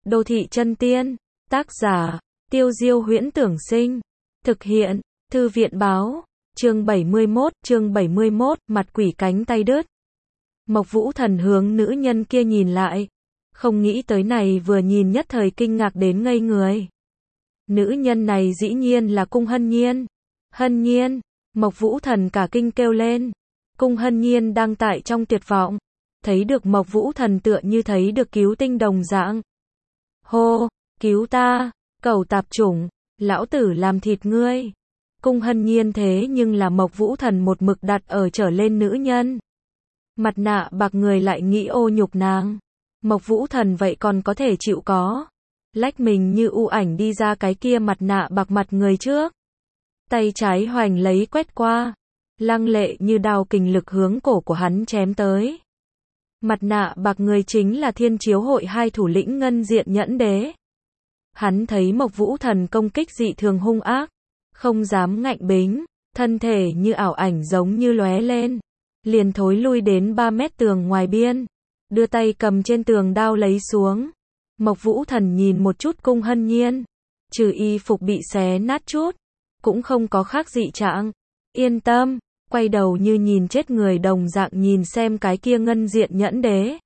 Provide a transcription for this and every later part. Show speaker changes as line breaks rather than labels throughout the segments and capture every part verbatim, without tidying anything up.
Đô thị chân tiên. Tác giả, Tiêu Diêu Huyễn Tưởng Sinh. Thực hiện, Thư viện báo. Chương bảy mươi mốt, chương bảy mươi mốt, mặt quỷ cánh tay đứt. Mộc Vũ Thần hướng nữ nhân kia nhìn lại. Không nghĩ tới này vừa nhìn nhất thời kinh ngạc đến ngây người. Nữ nhân này dĩ nhiên là Cung Hân Nhiên. Hân Nhiên, Mộc Vũ Thần cả kinh kêu lên. Cung Hân Nhiên đang tại trong tuyệt vọng. Thấy được Mộc Vũ Thần tựa như thấy được cứu tinh đồng dạng. Hô, cứu ta, cẩu tạp chủng, lão tử làm thịt ngươi. Cung Hân Nhiên thế nhưng là Mộc Vũ Thần một mực đặt ở trở lên nữ nhân. Mặt nạ bạc người lại nghĩ ô nhục nàng. Mộc Vũ Thần vậy còn có thể chịu có. Lách mình như u ảnh đi ra cái kia mặt nạ bạc mặt người trước. Tay trái hoành lấy quét qua. Lăng lệ như đao kình lực hướng cổ của hắn chém tới. Mặt nạ bạc người chính là Thiên Chiếu Hội hai thủ lĩnh Ngân Diện Nhẫn Đế. Hắn thấy Mộc Vũ Thần công kích dị thường hung ác. Không dám ngạnh bính. Thân thể như ảo ảnh giống như lóe lên. Liền thối lui đến ba mét tường ngoài biên. Đưa tay cầm trên tường đao lấy xuống. Mộc Vũ Thần nhìn một chút Cung Hân Nhiên. Trừ y phục bị xé nát chút. Cũng không có khác dị trạng. Yên tâm. Quay đầu như nhìn chết người đồng dạng nhìn xem cái kia Ngân Diện Nhẫn Đế.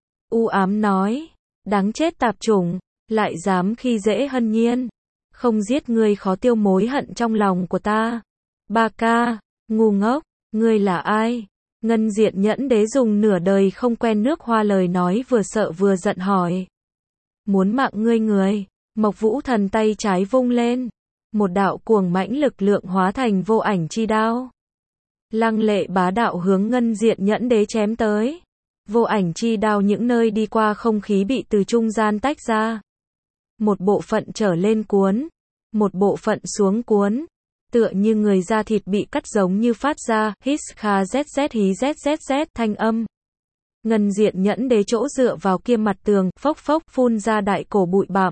U ám nói. Đáng chết tạp chủng. Lại dám khi dễ Hân Nhiên. Không giết ngươi khó tiêu mối hận trong lòng của ta. Ba ca. Ngu ngốc. Ngươi là ai? Ngân Diện Nhẫn Đế dùng nửa đời không quen nước hoa lời nói vừa sợ vừa giận hỏi. Muốn mạng ngươi người. Mộc Vũ Thần tay trái vung lên. Một đạo cuồng mãnh lực lượng hóa thành vô ảnh chi đao. Lăng lệ bá đạo hướng Ngân Diện Nhẫn Đế chém tới. Vô ảnh chi đao những nơi đi qua không khí bị từ trung gian tách ra. Một bộ phận trở lên cuốn. Một bộ phận xuống cuốn. Tựa như người da thịt bị cắt giống như phát ra, hít kha zz hí zzz thanh âm. Ngân Diện Nhẫn Đế chỗ dựa vào kia mặt tường, phốc phốc phun ra đại cổ bụi bặm.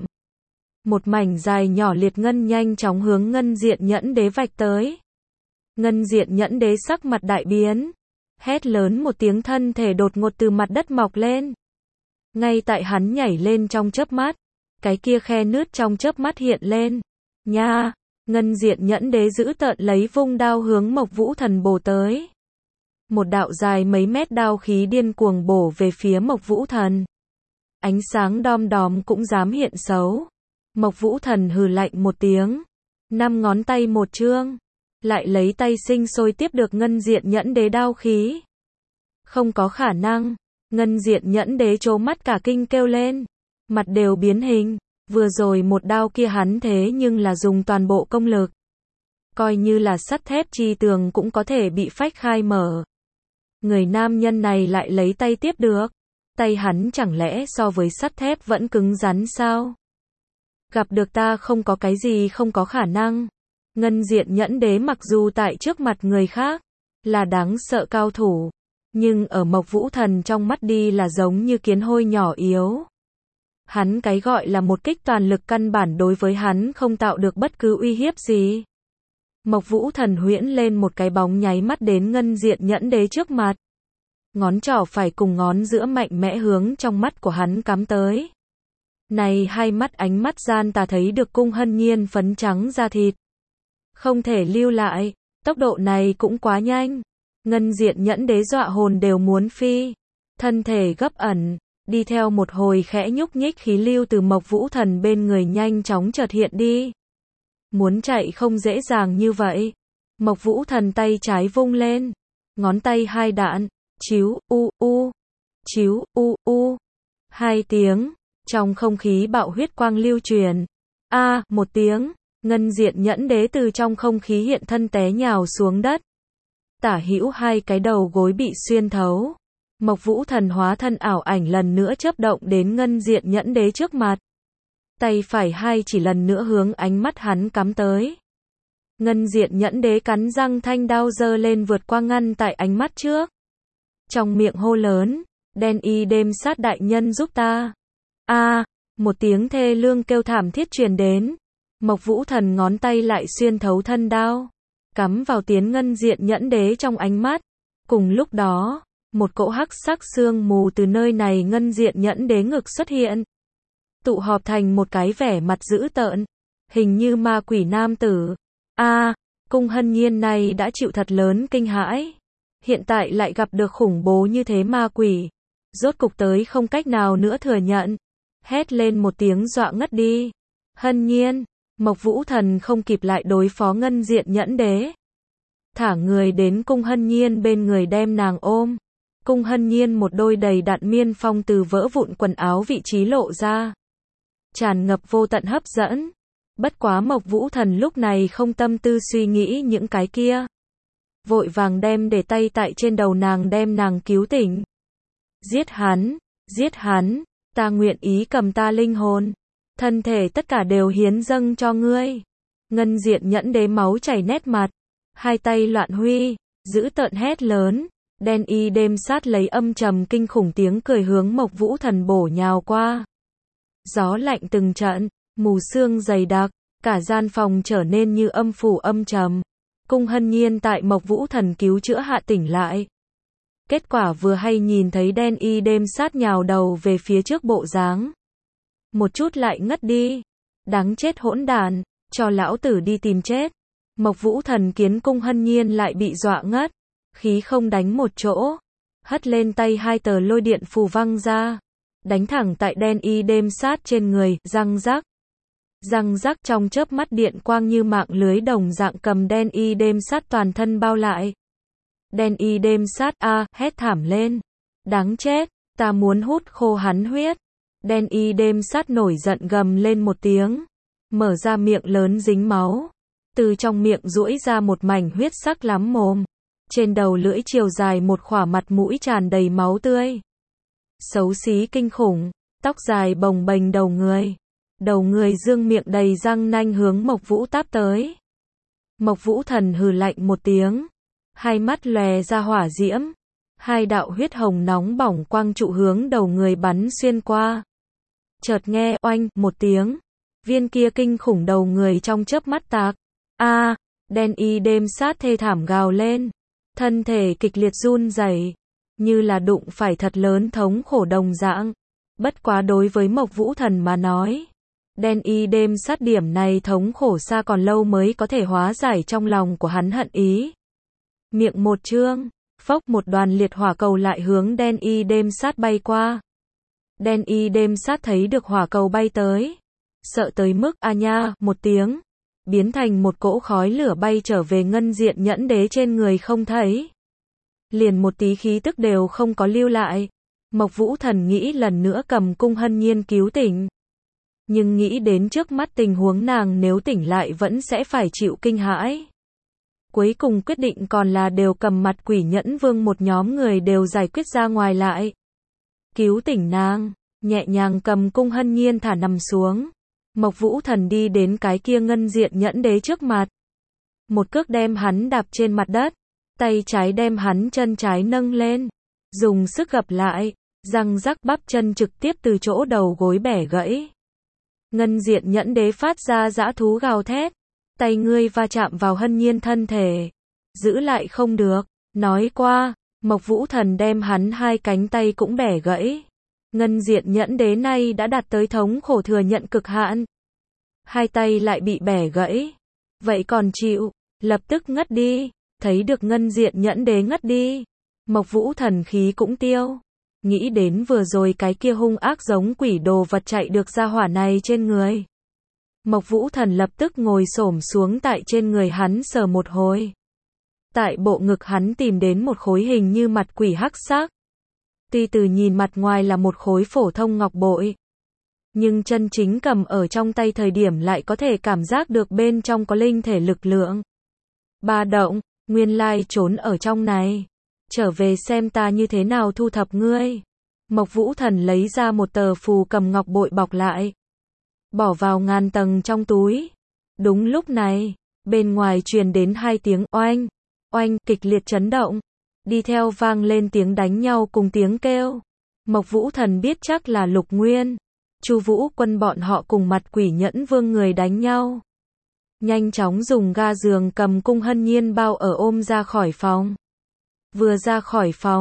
Một mảnh dài nhỏ liệt ngân nhanh chóng hướng Ngân Diện Nhẫn Đế vạch tới. Ngân Diện Nhẫn Đế sắc mặt đại biến. Hét lớn một tiếng thân thể đột ngột từ mặt đất mọc lên. Ngay tại hắn nhảy lên trong chớp mắt. Cái kia khe nứt trong chớp mắt hiện lên. Nha! Ngân Diện Nhẫn Đế giữ tợn lấy vung đao hướng Mộc Vũ Thần bổ tới. Một đạo dài mấy mét đao khí điên cuồng bổ về phía Mộc Vũ Thần. Ánh sáng đom đóm cũng dám hiện xấu. Mộc Vũ Thần hừ lạnh một tiếng. Năm ngón tay một chương. Lại lấy tay sinh sôi tiếp được Ngân Diện Nhẫn Đế đao khí. Không có khả năng. Ngân Diện Nhẫn Đế trố mắt cả kinh kêu lên. Mặt đều biến hình. Vừa rồi một đao kia hắn thế nhưng là dùng toàn bộ công lực. Coi như là sắt thép chi tường cũng có thể bị phách khai mở. Người nam nhân này lại lấy tay tiếp được. Tay hắn chẳng lẽ so với sắt thép vẫn cứng rắn sao? Gặp được ta không có cái gì không có khả năng. Ngân Diện Nhẫn Đế mặc dù tại trước mặt người khác là đáng sợ cao thủ. Nhưng ở Mộc Vũ Thần trong mắt đi là giống như kiến hôi nhỏ yếu. Hắn cái gọi là một kích toàn lực căn bản đối với hắn không tạo được bất cứ uy hiếp gì. Mộc Vũ Thần huyễn lên một cái bóng nháy mắt đến Ngân Diện Nhẫn Đế trước mặt. Ngón trỏ phải cùng ngón giữa mạnh mẽ hướng trong mắt của hắn cắm tới. Này hai mắt ánh mắt gian ta thấy được Cung Hân Nhiên phấn trắng da thịt. Không thể lưu lại, tốc độ này cũng quá nhanh. Ngân Diện Nhẫn Đế dọa hồn đều muốn phi. Thân thể gấp ẩn. Đi theo một hồi khẽ nhúc nhích khí lưu từ Mộc Vũ Thần bên người nhanh chóng chợt hiện đi. Muốn chạy không dễ dàng như vậy. Mộc Vũ Thần tay trái vung lên. Ngón tay hai đạn. Chíu, u, u. Chíu, u, u. Hai tiếng. Trong không khí bạo huyết quang lưu truyền. A, à, một tiếng. Ngân Diện Nhẫn Đế từ trong không khí hiện thân té nhào xuống đất. Tả hữu hai cái đầu gối bị xuyên thấu. Mộc Vũ Thần hóa thân ảo ảnh lần nữa chớp động đến Ngân Diện Nhẫn Đế trước mặt. Tay phải hai chỉ lần nữa hướng ánh mắt hắn cắm tới. Ngân Diện Nhẫn Đế cắn răng thanh đao giơ lên vượt qua ngăn tại ánh mắt trước. Trong miệng hô lớn, đen y đêm sát đại nhân giúp ta. A, à, một tiếng thê lương kêu thảm thiết truyền đến. Mộc Vũ Thần ngón tay lại xuyên thấu thân đao. Cắm vào tiến Ngân Diện Nhẫn Đế trong ánh mắt. Cùng lúc đó. Một cỗ hắc sắc sương mù từ nơi này Ngân Diện Nhẫn Đế ngực xuất hiện. tụ họp thành một cái vẻ mặt dữ tợn, hình như ma quỷ nam tử. A, Cung Hân Nhiên này đã chịu thật lớn kinh hãi. Hiện tại lại gặp được khủng bố như thế ma quỷ. Rốt cục tới không cách nào nữa thừa nhận. Hét lên một tiếng dọa ngất đi. Hân Nhiên, Mộc Vũ Thần không kịp lại đối phó ngân diện nhẫn đế. Thả người đến Cung Hân Nhiên bên người đem nàng ôm. Cung Hân Nhiên một đôi đầy đặn miên phong từ vỡ vụn quần áo vị trí lộ ra. Tràn ngập vô tận hấp dẫn. Bất quá Mộc Vũ Thần lúc này không tâm tư suy nghĩ những cái kia. Vội vàng đem để tay tại trên đầu nàng đem nàng cứu tỉnh. Giết hắn, giết hắn, ta nguyện ý cầm ta linh hồn. Thân thể tất cả đều hiến dâng cho ngươi. Ngân diện nhẫn đế máu chảy nét mặt. Hai tay loạn huy, giữ tợn hét lớn. Đen y đêm sát lấy âm trầm kinh khủng tiếng cười hướng Mộc Vũ Thần bổ nhào qua. Gió lạnh từng trận, mù sương dày đặc, cả gian phòng trở nên như âm phủ âm trầm. Cung Hân Nhiên tại Mộc Vũ Thần cứu chữa hạ tỉnh lại. Kết quả vừa hay nhìn thấy đen y đêm sát nhào đầu về phía trước bộ dáng. Một chút lại ngất đi. Đáng chết hỗn đàn, cho lão tử đi tìm chết. Mộc Vũ Thần kiến Cung Hân Nhiên lại bị dọa ngất. Khí không đánh một chỗ. Hất lên tay hai tờ lôi điện phù văng ra. Đánh thẳng tại đen y đêm sát trên người, răng rắc. Răng rắc trong chớp mắt điện quang như mạng lưới đồng dạng cầm đen y đêm sát toàn thân bao lại. Đen y đêm sát a, hét thảm lên. Đáng chết, ta muốn hút khô hắn huyết. Đen y đêm sát nổi giận gầm lên một tiếng. Mở ra miệng lớn dính máu. Từ trong miệng duỗi ra một mảnh huyết sắc lắm mồm. Trên đầu lưỡi chiều dài một khỏa mặt mũi tràn đầy máu tươi. Xấu xí kinh khủng, tóc dài bồng bềnh đầu người. Đầu người dương miệng đầy răng nanh hướng Mộc Vũ táp tới. Mộc Vũ Thần hừ lạnh một tiếng. Hai mắt lòe ra hỏa diễm. Hai đạo huyết hồng nóng bỏng quang trụ hướng đầu người bắn xuyên qua. Chợt nghe oanh một tiếng. Viên kia kinh khủng đầu người trong chớp mắt tạc. A, đen y đêm sát thê thảm gào lên. Thân thể kịch liệt run rẩy, như là đụng phải thật lớn thống khổ đồng dạng. Bất quá đối với Mộc Vũ Thần mà nói, đen y đêm sát điểm này thống khổ xa còn lâu mới có thể hóa giải trong lòng của hắn hận ý. Miệng một trương, phốc một đoàn liệt hỏa cầu lại hướng đen y đêm sát bay qua. Đen y đêm sát thấy được hỏa cầu bay tới. Sợ tới mức a nha một tiếng. Biến thành một cỗ khói lửa bay trở về ngân diện nhẫn đế trên người không thấy. Liền một tí khí tức đều không có lưu lại. Mộc Vũ Thần nghĩ lần nữa cầm Cung Hân Nhiên cứu tỉnh. Nhưng nghĩ đến trước mắt tình huống nàng nếu tỉnh lại vẫn sẽ phải chịu kinh hãi. Cuối cùng quyết định còn là đều cầm mặt quỷ nhẫn vương một nhóm người đều giải quyết ra ngoài lại. Cứu tỉnh nàng, nhẹ nhàng cầm Cung Hân Nhiên thả nằm xuống. Mộc Vũ Thần đi đến cái kia ngân diện nhẫn đế trước mặt. Một cước đem hắn đạp trên mặt đất. Tay trái đem hắn chân trái nâng lên. Dùng sức gập lại. Răng rắc bắp chân trực tiếp từ chỗ đầu gối bẻ gãy. Ngân diện nhẫn đế phát ra dã thú gào thét. Tay ngươi va chạm vào Hân Nhiên thân thể. Giữ lại không được. Nói qua, Mộc Vũ Thần đem hắn hai cánh tay cũng bẻ gãy. Ngân diện nhẫn đế này đã đạt tới thống khổ thừa nhận cực hạn. Hai tay lại bị bẻ gãy. Vậy còn chịu, lập tức ngất đi. Thấy được ngân diện nhẫn đế ngất đi. Mộc Vũ Thần khí cũng tiêu. Nghĩ đến vừa rồi cái kia hung ác giống quỷ đồ vật chạy được ra hỏa này trên người. Mộc Vũ Thần lập tức ngồi xổm xuống tại trên người hắn sờ một hồi. Tại bộ ngực hắn tìm đến một khối hình như mặt quỷ hắc sắc. Tuy từ nhìn mặt ngoài là một khối phổ thông ngọc bội, nhưng chân chính cầm ở trong tay thời điểm lại có thể cảm giác được bên trong có linh thể lực lượng. Ba động, nguyên lai trốn ở trong này. Trở về xem ta như thế nào thu thập ngươi. Mộc Vũ Thần lấy ra một tờ phù cầm ngọc bội bọc lại. Bỏ vào ngàn tầng trong túi. Đúng lúc này, bên ngoài truyền đến hai tiếng oanh, oanh kịch liệt chấn động. Đi theo vang lên tiếng đánh nhau cùng tiếng kêu. Mộc Vũ Thần biết chắc là Lục Nguyên, Chu Vũ Quân bọn họ cùng mặt quỷ nhẫn vương người đánh nhau. Nhanh chóng dùng ga giường cầm Cung Hân Nhiên bao ở ôm ra khỏi phòng. Vừa ra khỏi phòng,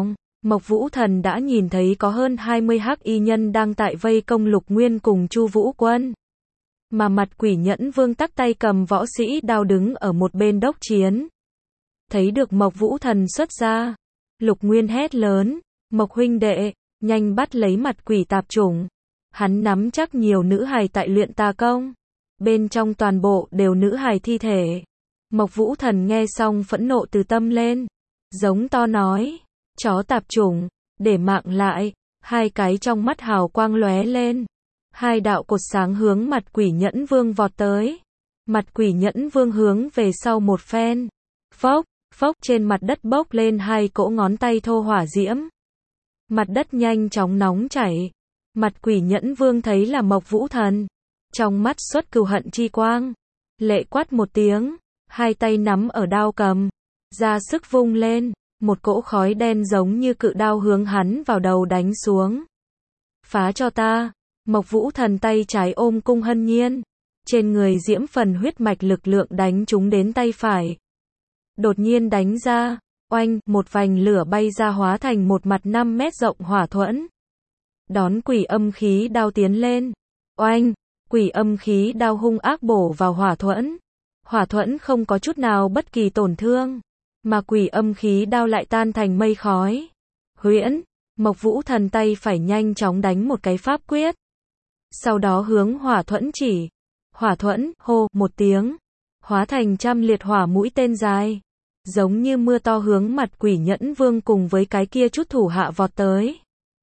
Mộc Vũ Thần đã nhìn thấy có hơn hai mươi hắc y nhân đang tại vây công Lục Nguyên cùng Chu Vũ Quân. Mà Mặt Quỷ Nhẫn Vương tắc tay cầm võ sĩ đao đứng ở một bên đốc chiến. Thấy được Mộc Vũ Thần xuất ra, Lục Nguyên hét lớn, Mộc huynh đệ, nhanh bắt lấy mặt quỷ tạp chủng. Hắn nắm chắc nhiều nữ hài tại luyện tà công. Bên trong toàn bộ đều nữ hài thi thể. Mộc Vũ Thần nghe xong phẫn nộ từ tâm lên. Giống to nói, chó tạp chủng, để mạng lại. Hai cái trong mắt hào quang lóe lên. Hai đạo cột sáng hướng Mặt Quỷ Nhẫn Vương vọt tới. Mặt Quỷ Nhẫn Vương hướng về sau một phen. Phốc, phốc trên mặt đất bốc lên hai cỗ ngón tay thô hỏa diễm. Mặt đất nhanh chóng nóng chảy. Mặt Quỷ Nhẫn Vương thấy là Mộc Vũ Thần. Trong mắt xuất cừu hận chi quang. Lệ quát một tiếng. Hai tay nắm ở đao cầm. Ra sức vung lên. Một cỗ khói đen giống như cự đao hướng hắn vào đầu đánh xuống. Phá cho ta. Mộc Vũ Thần tay trái ôm cung hân nhiên. Trên người diễm phần huyết mạch lực lượng đánh trúng đến tay phải. Đột nhiên đánh ra. Oanh, một vành lửa bay ra hóa thành một mặt năm mét rộng hỏa thuẫn. Đón quỷ âm khí đao tiến lên. Oanh, quỷ âm khí đao hung ác bổ vào hỏa thuẫn. Hỏa thuẫn không có chút nào bất kỳ tổn thương. Mà quỷ âm khí đao lại tan thành mây khói. Huyễn, Mộc Vũ Thần tay phải nhanh chóng đánh một cái pháp quyết. Sau đó hướng hỏa thuẫn chỉ. Hỏa thuẫn, hô, một tiếng. Hóa thành trăm liệt hỏa mũi tên dài. Giống như mưa to hướng Mặt Quỷ Nhẫn Vương cùng với cái kia chút thủ hạ vọt tới.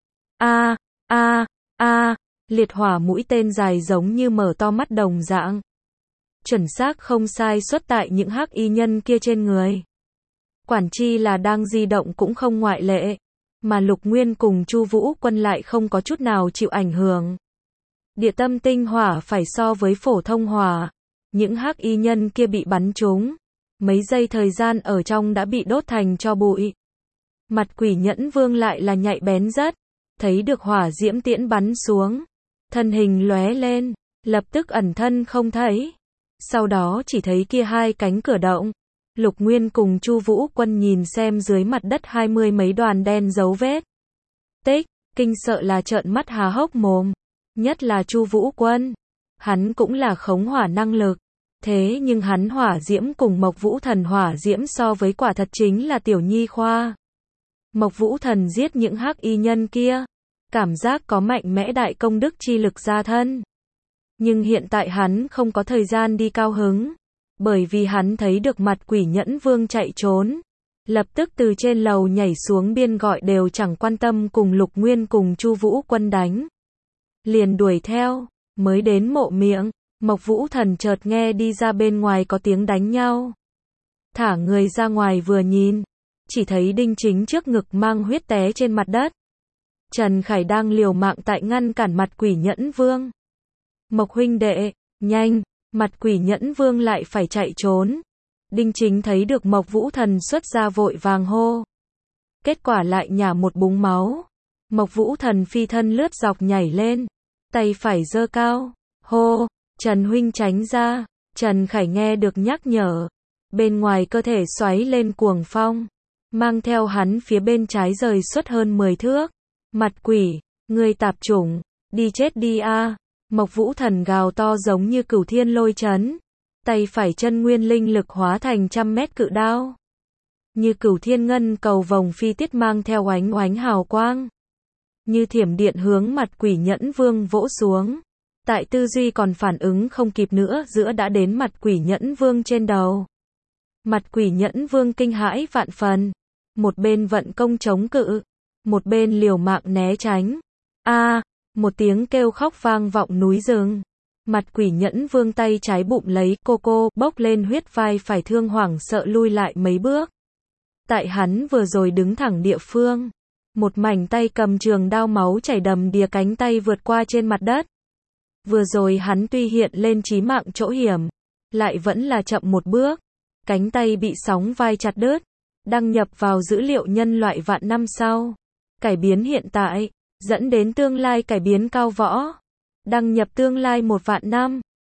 A, a, a, liệt hỏa mũi tên dài giống như mở to mắt đồng dạng. Chuẩn xác không sai xuất tại những hắc y nhân kia trên người. Quản chi là đang di động cũng không ngoại lệ. Mà Lục Nguyên cùng Chu Vũ Quân lại không có chút nào chịu ảnh hưởng. Địa tâm tinh hỏa phải so với phổ thông hỏa. Những hắc y nhân kia bị bắn trúng. Mấy giây thời gian ở trong đã bị đốt thành tro bụi. Mặt Quỷ Nhẫn Vương lại là nhạy bén rất. Thấy được hỏa diễm tiễn bắn xuống. Thân hình lóe lên. Lập tức ẩn thân không thấy. Sau đó chỉ thấy kia hai cánh cửa động. Lục Nguyên cùng Chu Vũ Quân nhìn xem dưới mặt đất hai mươi mấy đoàn đen dấu vết. Tích, kinh sợ là trợn mắt há hốc mồm. Nhất là Chu Vũ Quân. Hắn cũng là khống hỏa năng lực. Thế nhưng hắn hỏa diễm cùng Mộc Vũ Thần hỏa diễm so với quả thật chính là tiểu nhi khoa. Mộc Vũ Thần giết những hắc y nhân kia. Cảm giác có mạnh mẽ đại công đức chi lực ra thân. Nhưng hiện tại hắn không có thời gian đi cao hứng. Bởi vì hắn thấy được Mặt Quỷ Nhẫn Vương chạy trốn. Lập tức từ trên lầu nhảy xuống biên gọi đều chẳng quan tâm cùng Lục Nguyên cùng Chu Vũ Quân đánh. Liền đuổi theo, mới đến mộ miệng, Mộc Vũ Thần chợt nghe đi ra bên ngoài có tiếng đánh nhau. Thả người ra ngoài vừa nhìn, chỉ thấy Đinh Chính trước ngực mang huyết té trên mặt đất. Trần Khải đang liều mạng tại ngăn cản Mặt Quỷ Nhẫn Vương. Mộc huynh đệ, nhanh, Mặt Quỷ Nhẫn Vương lại phải chạy trốn. Đinh Chính thấy được Mộc Vũ Thần xuất ra vội vàng hô. Kết quả lại nhả một búng máu. Mộc Vũ Thần phi thân lướt dọc nhảy lên. Tay phải giơ cao. Hô, Trần huynh tránh ra. Trần Khải nghe được nhắc nhở. Bên ngoài cơ thể xoáy lên cuồng phong. Mang theo hắn phía bên trái rời suốt hơn mười thước. Mặt quỷ, ngươi tạp chủng, đi chết đi a. Mộc Vũ Thần gào to giống như cửu thiên lôi chấn. Tay phải chân nguyên linh lực hóa thành trăm mét cự đao. Như cửu thiên ngân cầu vồng phi tiết mang theo oánh oánh hào quang. Như thiểm điện hướng Mặt Quỷ Nhẫn Vương vỗ xuống. Tại tư duy còn phản ứng không kịp nữa giữa đã đến Mặt Quỷ Nhẫn Vương trên đầu. Mặt Quỷ Nhẫn Vương kinh hãi vạn phần. Một bên vận công chống cự. Một bên liều mạng né tránh. A, một tiếng kêu khóc vang vọng núi rừng. Mặt Quỷ Nhẫn Vương tay trái bụng lấy cô cô, bốc lên huyết vai phải thương hoảng sợ lui lại mấy bước. Tại hắn vừa rồi đứng thẳng địa phương. Một mảnh tay cầm trường đao máu chảy đầm đìa cánh tay vượt qua trên mặt đất. Vừa rồi hắn tuy hiện lên chí mạng chỗ hiểm. Lại vẫn là chậm một bước. Cánh tay bị sóng vai chặt đứt. Đăng nhập vào dữ liệu nhân loại vạn năm sau. Cải biến hiện tại. Dẫn đến tương lai cải biến cao võ. Đăng nhập tương lai một vạn năm.